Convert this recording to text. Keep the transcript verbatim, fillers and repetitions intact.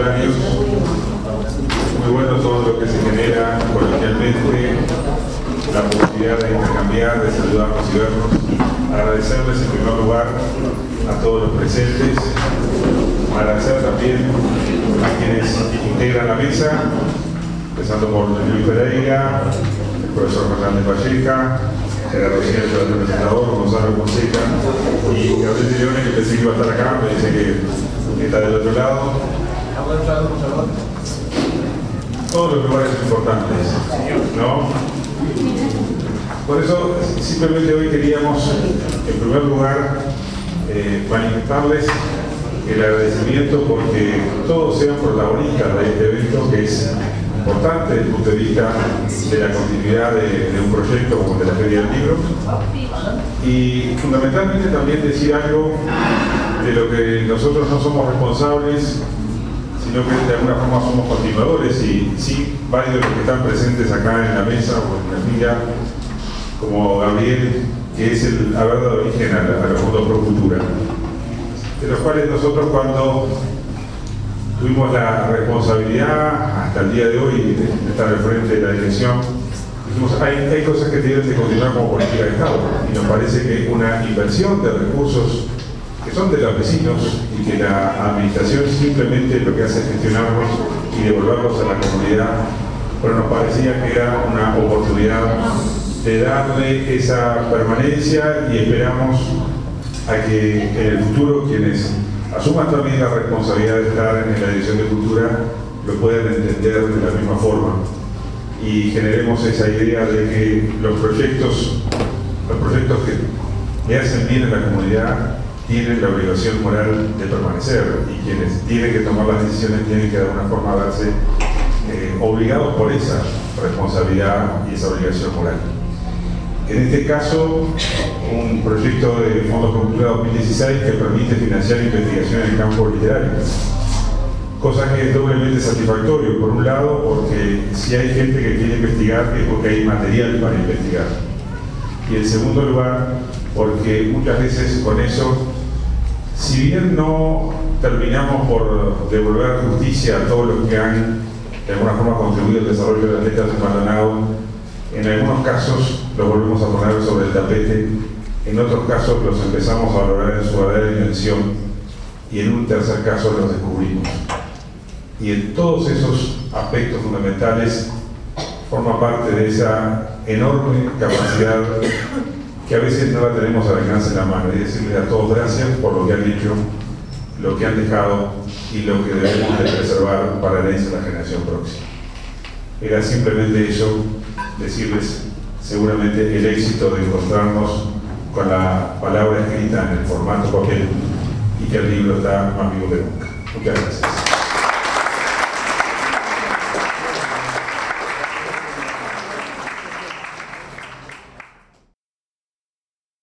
comentarios. Muy bueno todo lo que se genera coloquialmente, la posibilidad de intercambiar, de saludarnos y vernos. Agradecerles en primer lugar a todos los presentes, agradecer también a quienes integran la mesa, empezando por Luis Pereira, el profesor Fernández Valleja, Gerardo Cierto, el presentador, Gonzalo Fonseca y Gabriel de Leone, que pensé que iba a estar acá, me dice que está del otro lado. Todos los lugares importantes, ¿no? Por eso, simplemente hoy queríamos, en primer lugar, eh, manifestarles el agradecimiento porque todos sean protagonistas de este evento que es importante desde el punto de vista de la continuidad de, de un proyecto como el de la Feria del Libro, y fundamentalmente también decir algo de lo que nosotros no somos responsables, sino que de alguna forma somos continuadores, y sí, varios de los que están presentes acá en la mesa o en la fila, como Gabriel, que es el haber dado origen a, la, a los fondos Pro Cultura, de los cuales nosotros, cuando tuvimos la responsabilidad hasta el día de hoy de estar al frente de la dirección, dijimos, hay, hay cosas que deben de continuar como política de Estado, y nos parece que una inversión de recursos que son de los vecinos y que la administración simplemente lo que hace es gestionarlos y devolverlos a la comunidad, pero nos parecía que era una oportunidad de darle esa permanencia, y esperamos a que en el futuro quienes asuman también la responsabilidad de estar en la Dirección de Cultura lo puedan entender de la misma forma, y generemos esa idea de que los proyectos, los proyectos que le hacen bien a la comunidad tienen la obligación moral de permanecer, y quienes tienen que tomar las decisiones tienen que de alguna forma verse eh, obligados por esa responsabilidad y esa obligación moral. En este caso, un proyecto de Fondos Pro Cultura dos mil dieciséis que permite financiar investigación en el campo literario, cosa que es doblemente satisfactorio. Por un lado, porque si hay gente que quiere investigar es porque hay material para investigar, y en segundo lugar, porque muchas veces con eso, si bien no terminamos por devolver justicia a todos los que han de alguna forma contribuido al desarrollo de las letras de Maldonado, en algunos casos los volvemos a poner sobre el tapete, en otros casos los empezamos a valorar en su verdadera dimensión, y en un tercer caso los descubrimos. Y en todos esos aspectos fundamentales forma parte de esa enorme capacidad que a veces no la tenemos al alcance de la mano, y decirles a todos gracias por lo que han hecho, lo que han dejado y lo que debemos de preservar para la herencia de la generación próxima. Era simplemente eso, decirles seguramente el éxito de encontrarnos con la palabra escrita en el formato papel, y que el libro está más vivo que nunca. Muchas gracias.